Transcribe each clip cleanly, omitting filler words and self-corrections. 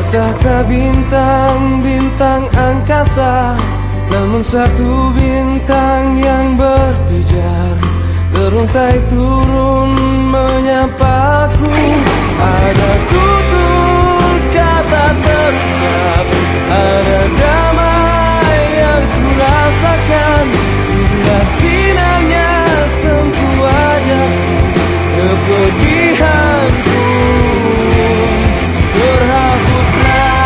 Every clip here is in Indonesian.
Betahkah bintang-bintang angkasa, namun satu bintang yang berpijar teruntai turun menyapaku. Ada tutur kata terucap, ada damai yang kurasakan bila sinarnya sentuh wajahku. Kepedihanku terhapuslah.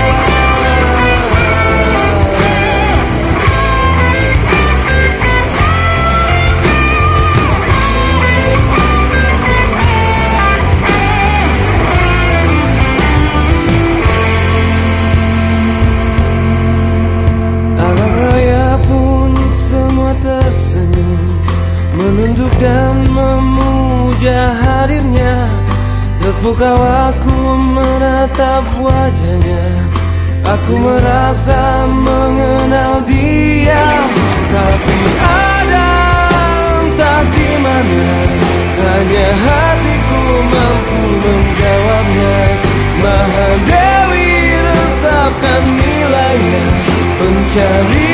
Alam raya pun semua tersenyum, menunduk dan memuja hadirnya. Terpukau aku menatap wajahnya, aku merasa mengenal dia. Tapi ada entah di mana, hanya hatiku mampu menjawabnya. Mahadewi resapkan nilainya, pencari